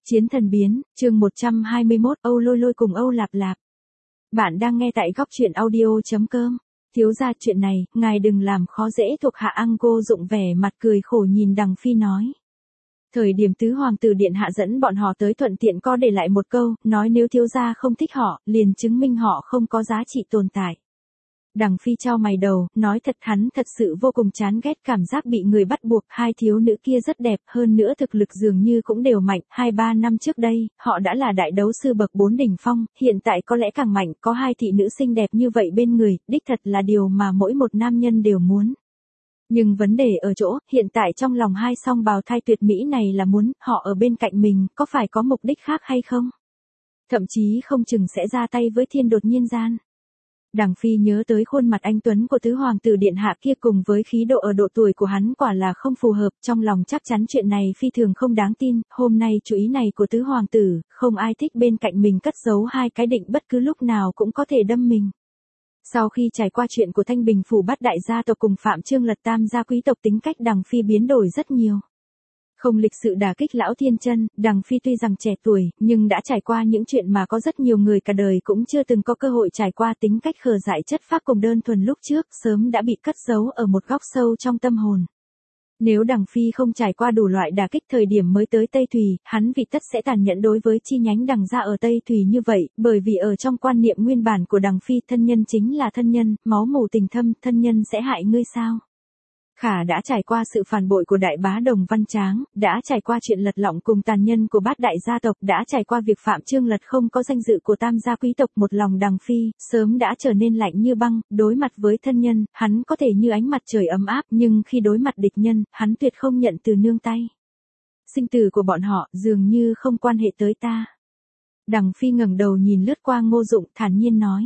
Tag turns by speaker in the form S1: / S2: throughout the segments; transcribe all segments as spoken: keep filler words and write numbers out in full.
S1: Chiến thần biến, chương một trăm hai mươi mốt, Âu Lôi Lôi cùng Âu Lạp Lạp. Bạn đang nghe tại góc truyện audio.com. Thiếu gia chuyện này, ngài đừng làm khó dễ thuộc hạ. Ăn Cô Dụng vẻ mặt cười khổ nhìn Đằng Phi nói. Thời điểm tứ hoàng tử điện hạ dẫn bọn họ tới thuận tiện có để lại một câu, nói nếu thiếu gia không thích họ, liền chứng minh họ không có giá trị tồn tại. Đằng Phi chau mày đầu, nói thật hắn thật sự vô cùng chán ghét cảm giác bị người bắt buộc. Hai thiếu nữ kia rất đẹp, hơn nữa thực lực dường như cũng đều mạnh. Hai ba năm trước đây, họ đã là đại đấu sư bậc bốn đỉnh phong, hiện tại có lẽ càng mạnh. Có hai thị nữ xinh đẹp như vậy bên người, đích thật là điều mà mỗi một nam nhân đều muốn. Nhưng vấn đề ở chỗ, hiện tại trong lòng hai song bào thai tuyệt mỹ này là muốn họ ở bên cạnh mình, có phải có mục đích khác hay không? Thậm chí không chừng sẽ ra tay với thiên đột nhiên gian. Đằng Phi nhớ tới khuôn mặt anh tuấn của tứ hoàng tử điện hạ kia cùng với khí độ ở độ tuổi của hắn quả là không phù hợp, trong lòng chắc chắn chuyện này phi thường không đáng tin. Hôm nay chú ý này của tứ hoàng tử, không ai thích bên cạnh mình cất giấu hai cái định bất cứ lúc nào cũng có thể đâm mình. Sau khi trải qua chuyện của Thanh Bình phủ bát đại gia tộc cùng Phạm Trương Lật tam gia quý tộc, tính cách Đằng Phi biến đổi rất nhiều. Không lịch sự đả kích lão thiên chân, Đằng Phi tuy rằng trẻ tuổi, nhưng đã trải qua những chuyện mà có rất nhiều người cả đời cũng chưa từng có cơ hội trải qua. Tính cách khờ dại chất phác cùng đơn thuần lúc trước, sớm đã bị cất giấu ở một góc sâu trong tâm hồn. Nếu Đằng Phi không trải qua đủ loại đả kích thời điểm mới tới Tây Thùy, hắn vì tất sẽ tàn nhẫn đối với chi nhánh Đằng gia ở Tây Thùy như vậy, bởi vì ở trong quan niệm nguyên bản của Đằng Phi, thân nhân chính là thân nhân, máu mủ tình thâm, thân nhân sẽ hại ngươi sao? Khả đã trải qua sự phản bội của đại bá Đồng Văn Tráng, đã trải qua chuyện lật lọng cùng tàn nhân của bát đại gia tộc, đã trải qua việc Phạm Trương Lật không có danh dự của tam gia quý tộc. Một lòng Đằng Phi, sớm đã trở nên lạnh như băng, đối mặt với thân nhân, hắn có thể như ánh mặt trời ấm áp, nhưng khi đối mặt địch nhân, hắn tuyệt không nhận từ nương tay. Sinh tử của bọn họ, dường như không quan hệ tới ta. Đằng Phi ngẩng đầu nhìn lướt qua Ngô Dụng, thản nhiên nói.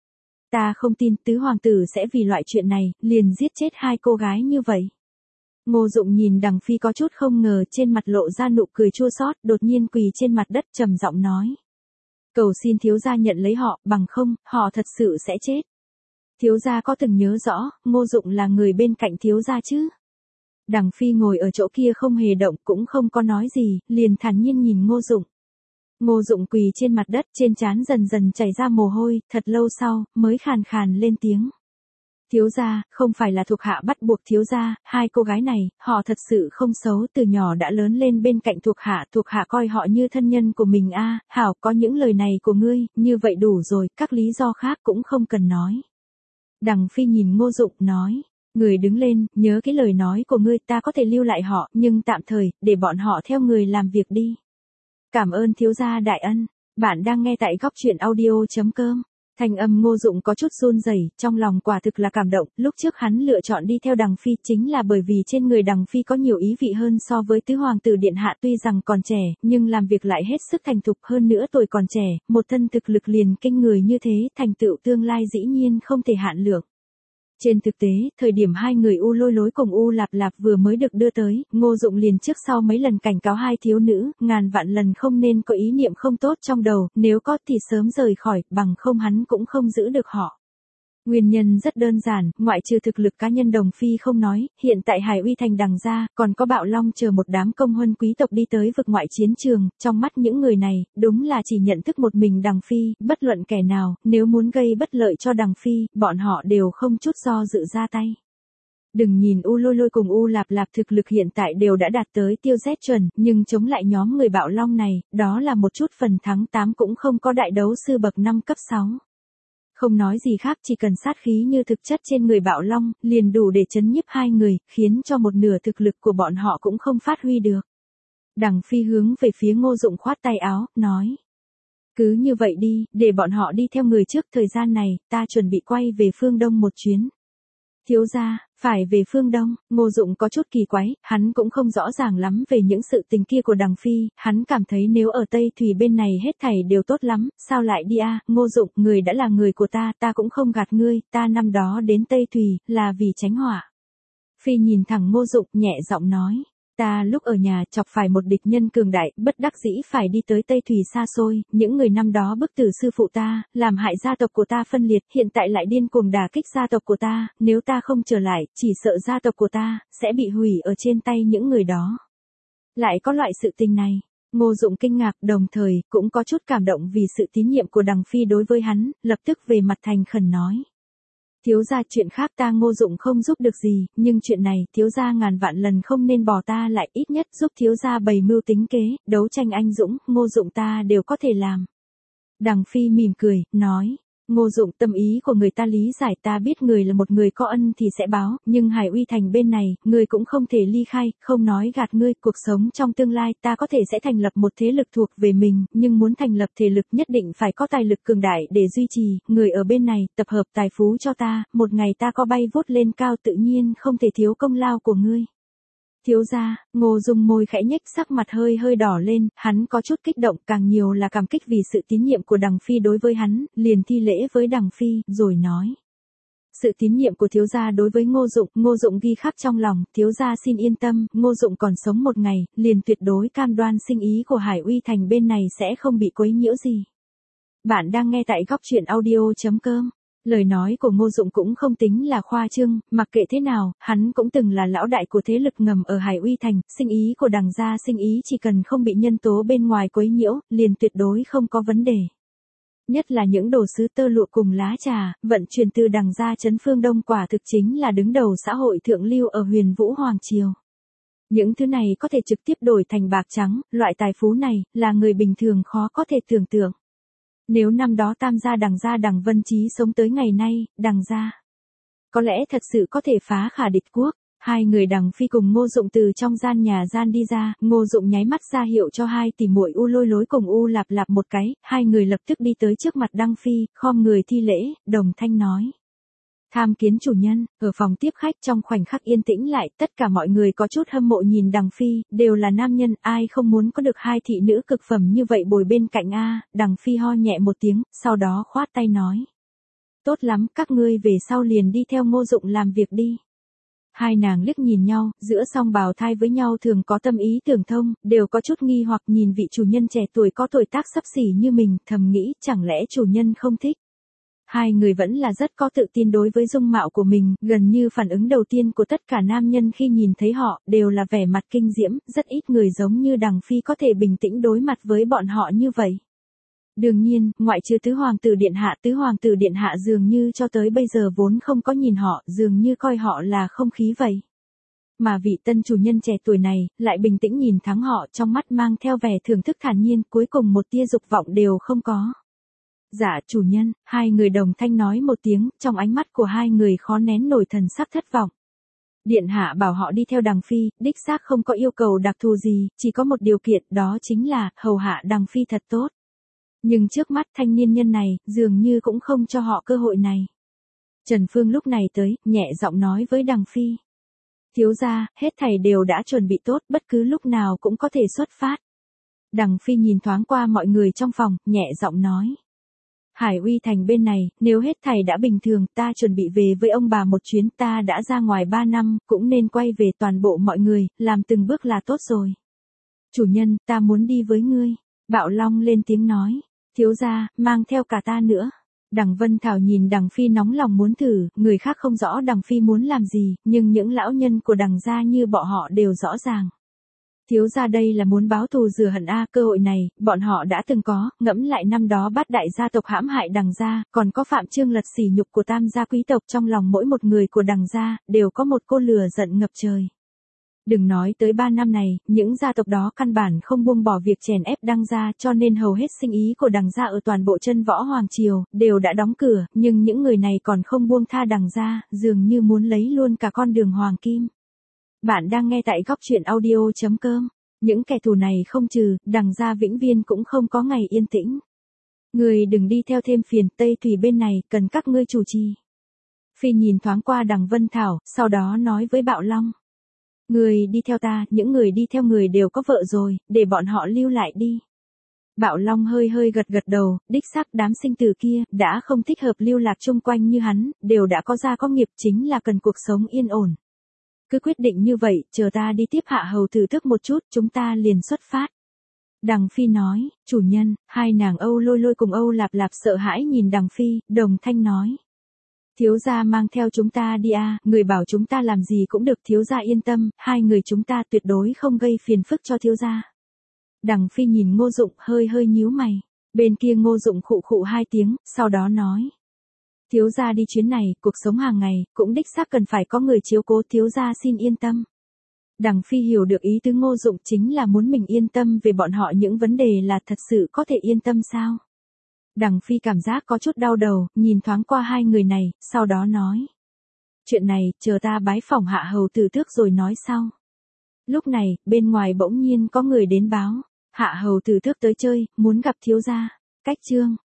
S1: Ta không tin tứ hoàng tử sẽ vì loại chuyện này, liền giết chết hai cô gái như vậy. Ngô Dụng nhìn Đằng Phi có chút không ngờ, trên mặt lộ ra nụ cười chua xót, đột nhiên quỳ trên mặt đất trầm giọng nói. Cầu xin thiếu gia nhận lấy họ, bằng không, họ thật sự sẽ chết. Thiếu gia có từng nhớ rõ, Ngô Dụng là người bên cạnh thiếu gia chứ? Đằng Phi ngồi ở chỗ kia không hề động, cũng không có nói gì, liền thản nhiên nhìn Ngô Dụng. Ngô Dụng quỳ trên mặt đất, trên trán dần dần chảy ra mồ hôi, thật lâu sau, mới khàn khàn lên tiếng. Thiếu gia, không phải là thuộc hạ bắt buộc thiếu gia, hai cô gái này, họ thật sự không xấu, từ nhỏ đã lớn lên bên cạnh thuộc hạ, thuộc hạ coi họ như thân nhân của mình a. À, hảo, có những lời này của ngươi, như vậy đủ rồi, các lý do khác cũng không cần nói. Đằng Phi nhìn Ngô Dụng, nói. Người đứng lên, nhớ cái lời nói của ngươi, ta có thể lưu lại họ, nhưng tạm thời, để bọn họ theo người làm việc đi. Cảm ơn thiếu gia đại ân. Bạn đang nghe tại góc truyện audio.com. Thanh âm Ngô Dụng có chút run rẩy, trong lòng quả thực là cảm động. Lúc trước hắn lựa chọn đi theo Đằng Phi chính là bởi vì trên người Đằng Phi có nhiều ý vị hơn so với tứ hoàng tử điện hạ. Tuy rằng còn trẻ, nhưng làm việc lại hết sức thành thục, hơn nữa tuổi còn trẻ, một thân thực lực liền kinh người như thế, thành tựu tương lai dĩ nhiên không thể hạn lượng. Trên thực tế, thời điểm hai người U Lôi Lối cùng U Lạp Lạp vừa mới được đưa tới, Ngô Dụng liền trước sau mấy lần cảnh cáo hai thiếu nữ, ngàn vạn lần không nên có ý niệm không tốt trong đầu, nếu có thì sớm rời khỏi, bằng không hắn cũng không giữ được họ. Nguyên nhân rất đơn giản, ngoại trừ thực lực cá nhân Đồng Phi không nói, hiện tại Hải Uy thành Đằng gia, còn có Bạo Long chờ một đám công huân quý tộc đi tới vực ngoại chiến trường, trong mắt những người này, đúng là chỉ nhận thức một mình Đằng Phi, bất luận kẻ nào, nếu muốn gây bất lợi cho Đằng Phi, bọn họ đều không chút do dự ra tay. Đừng nhìn U Lôi Lôi cùng U Lạp Lạp thực lực hiện tại đều đã đạt tới tiêu Z chuẩn, nhưng chống lại nhóm người Bạo Long này, đó là một chút phần thắng tám cũng không có đại đấu sư bậc năm cấp sáu. Không nói gì khác, chỉ cần sát khí như thực chất trên người Bạo Long, liền đủ để chấn nhiếp hai người, khiến cho một nửa thực lực của bọn họ cũng không phát huy được. Đằng Phi hướng về phía Ngô Dụng khoát tay áo, nói. Cứ như vậy đi, để bọn họ đi theo người trước, thời gian này, ta chuẩn bị quay về phương Đông một chuyến. Thiếu gia, phải về phương Đông. Ngô Dụng có chút kỳ quái, hắn cũng không rõ ràng lắm về những sự tình kia của Đằng Phi, hắn cảm thấy nếu ở Tây Thùy bên này hết thảy đều tốt lắm, sao lại đi a? À? Ngô Dụng, người đã là người của ta, ta cũng không gạt ngươi, ta năm đó đến Tây Thùy, là vì tránh họa. Phi nhìn thẳng Ngô Dụng, nhẹ giọng nói. Ta lúc ở nhà chọc phải một địch nhân cường đại, bất đắc dĩ phải đi tới Tây Thùy xa xôi, những người năm đó bức tử sư phụ ta, làm hại gia tộc của ta phân liệt, hiện tại lại điên cuồng đả kích gia tộc của ta, nếu ta không trở lại, chỉ sợ gia tộc của ta, sẽ bị hủy ở trên tay những người đó. Lại có loại sự tình này. Ngô Dụng kinh ngạc, đồng thời cũng có chút cảm động vì sự tín nhiệm của Đằng Phi đối với hắn, lập tức về mặt thành khẩn nói. Thiếu gia, chuyện khác ta Ngô Dụng không giúp được gì, nhưng chuyện này thiếu gia ngàn vạn lần không nên bỏ ta lại, ít nhất giúp thiếu gia bày mưu tính kế, đấu tranh anh dũng, Ngô Dụng ta đều có thể làm. Đằng Phi mỉm cười, nói. Ngô Dụng, tâm ý của người ta lý giải, ta biết người là một người có ân thì sẽ báo, nhưng Hải Uy Thành bên này, người cũng không thể ly khai, không nói gạt ngươi, cuộc sống trong tương lai ta có thể sẽ thành lập một thế lực thuộc về mình, nhưng muốn thành lập thể lực nhất định phải có tài lực cường đại để duy trì, người ở bên này, tập hợp tài phú cho ta, một ngày ta có bay vút lên cao tự nhiên không thể thiếu công lao của ngươi. Thiếu gia, Ngô Dung môi khẽ nhếch, sắc mặt hơi hơi đỏ lên, hắn có chút kích động, càng nhiều là cảm kích vì sự tín nhiệm của Đằng Phi đối với hắn, liền thi lễ với Đằng Phi, rồi nói. Sự tín nhiệm của thiếu gia đối với Ngô Dụng, Ngô Dụng ghi khắc trong lòng, thiếu gia xin yên tâm, Ngô Dụng còn sống một ngày, liền tuyệt đối cam đoan sinh ý của Hải Uy Thành bên này sẽ không bị quấy nhiễu gì. Bạn đang nghe tại góc truyện audio chấm com. Lời nói của Ngô Dụng cũng không tính là khoa trương, mặc kệ thế nào, hắn cũng từng là lão đại của thế lực ngầm ở Hải Uy Thành, sinh ý của Đằng gia sinh ý chỉ cần không bị nhân tố bên ngoài quấy nhiễu, liền tuyệt đối không có vấn đề. Nhất là những đồ sứ tơ lụa cùng lá trà, vận chuyển từ Đằng gia trấn phương Đông quả thực chính là đứng đầu xã hội thượng lưu ở Huyền Vũ Hoàng Triều. Những thứ này có thể trực tiếp đổi thành bạc trắng, loại tài phú này, là người bình thường khó có thể tưởng tượng. Nếu năm đó Tam gia Đằng gia Đằng Vân Chí sống tới ngày nay, Đằng gia có lẽ thật sự có thể phá khả địch quốc. Hai người Đằng Phi cùng Ngô Dụng từ trong gian nhà gian đi ra, Ngô Dụng nháy mắt ra hiệu cho hai tỷ muội U Lôi Lối cùng U Lạp Lạp một cái, hai người lập tức đi tới trước mặt Đằng Phi, khom người thi lễ, đồng thanh nói. Tham kiến chủ nhân. Ở phòng tiếp khách trong khoảnh khắc yên tĩnh lại, tất cả mọi người có chút hâm mộ nhìn Đằng Phi, đều là nam nhân, ai không muốn có được hai thị nữ cực phẩm như vậy bồi bên cạnh a. Đằng Phi ho nhẹ một tiếng, sau đó khoát tay nói. Tốt lắm, các ngươi về sau liền đi theo Ngô Dụng làm việc đi. Hai nàng liếc nhìn nhau, giữa song bào thai với nhau thường có tâm ý tưởng thông, đều có chút nghi hoặc nhìn vị chủ nhân trẻ tuổi có tuổi tác xấp xỉ như mình, thầm nghĩ chẳng lẽ chủ nhân không thích. Hai người vẫn là rất có tự tin đối với dung mạo của mình, gần như phản ứng đầu tiên của tất cả nam nhân khi nhìn thấy họ, đều là vẻ mặt kinh diễm, rất ít người giống như Đằng Phi có thể bình tĩnh đối mặt với bọn họ như vậy. Đương nhiên, ngoại trừ tứ hoàng tử điện hạ, tứ hoàng tử điện hạ dường như cho tới bây giờ vốn không có nhìn họ, dường như coi họ là không khí vậy. Mà vị tân chủ nhân trẻ tuổi này, lại bình tĩnh nhìn thắng họ, trong mắt mang theo vẻ thưởng thức thản nhiên, cuối cùng một tia dục vọng đều không có. Dạ chủ nhân, hai người đồng thanh nói một tiếng, trong ánh mắt của hai người khó nén nổi thần sắc thất vọng. Điện hạ bảo họ đi theo Đằng Phi, đích xác không có yêu cầu đặc thù gì, chỉ có một điều kiện, đó chính là, hầu hạ Đằng Phi thật tốt. Nhưng trước mắt thanh niên nhân này, dường như cũng không cho họ cơ hội này. Trần Phương lúc này tới, nhẹ giọng nói với Đằng Phi. Thiếu gia, hết thảy đều đã chuẩn bị tốt, bất cứ lúc nào cũng có thể xuất phát. Đằng Phi nhìn thoáng qua mọi người trong phòng, nhẹ giọng nói. Hải Uy Thành bên này, nếu hết thảy đã bình thường, ta chuẩn bị về với ông bà một chuyến, ta đã ra ngoài ba năm, cũng nên quay về toàn bộ mọi người, làm từng bước là tốt rồi. Chủ nhân, ta muốn đi với ngươi. Bạo Long lên tiếng nói. Thiếu gia, mang theo cả ta nữa. Đằng Vân Thảo nhìn Đằng Phi nóng lòng muốn thử, người khác không rõ Đằng Phi muốn làm gì, nhưng những lão nhân của Đằng gia như bọn họ đều rõ ràng. Thiếu gia đây là muốn báo thù rửa hận a, cơ hội này, bọn họ đã từng có, ngẫm lại năm đó bát đại gia tộc hãm hại Đằng gia, còn có Phạm Trương lật sỉ nhục của tam gia quý tộc, trong lòng mỗi một người của Đằng gia, đều có một cô lửa giận ngập trời. Đừng nói tới ba năm này, những gia tộc đó căn bản không buông bỏ việc chèn ép Đằng gia, cho nên hầu hết sinh ý của Đằng gia ở toàn bộ chân võ hoàng triều, đều đã đóng cửa, nhưng những người này còn không buông tha Đằng gia, dường như muốn lấy luôn cả con đường hoàng kim. Bạn đang nghe tại góc truyện audio chấm com. Những kẻ thù này không trừ, Đằng gia vĩnh viên cũng không có ngày yên tĩnh. Người đừng đi theo thêm phiền, Tây Thủy bên này, cần các ngươi chủ trì. Phi nhìn thoáng qua Đằng Vân Thảo, sau đó nói với Bạo Long. Người đi theo ta, những người đi theo người đều có vợ rồi, để bọn họ lưu lại đi. Bạo Long hơi hơi gật gật đầu, đích xác đám sinh tử kia, đã không thích hợp lưu lạc chung quanh như hắn, đều đã có gia có nghiệp, chính là cần cuộc sống yên ổn. Cứ quyết định như vậy, chờ ta đi tiếp hạ hầu thử thức một chút, chúng ta liền xuất phát. Đằng Phi nói, chủ nhân, hai nàng Âu Lôi Lôi cùng Âu Lạp Lạp sợ hãi nhìn Đằng Phi, đồng thanh nói. Thiếu gia mang theo chúng ta đi a, người bảo chúng ta làm gì cũng được, thiếu gia yên tâm, hai người chúng ta tuyệt đối không gây phiền phức cho thiếu gia. Đằng Phi nhìn Ngô Dụng hơi hơi nhíu mày. Bên kia Ngô Dụng khụ khụ hai tiếng, sau đó nói. Thiếu gia đi chuyến này, cuộc sống hàng ngày, cũng đích xác cần phải có người chiếu cố, thiếu gia xin yên tâm. Đằng Phi hiểu được ý tứ Ngô Dụng chính là muốn mình yên tâm về bọn họ, những vấn đề là thật sự có thể yên tâm sao? Đằng Phi cảm giác có chút đau đầu, nhìn thoáng qua hai người này, sau đó nói. Chuyện này, chờ ta bái phỏng Hạ hầu tử tước rồi nói sau. Lúc này, bên ngoài bỗng nhiên có người đến báo. Hạ hầu tử tước tới chơi, muốn gặp thiếu gia. Cách chương.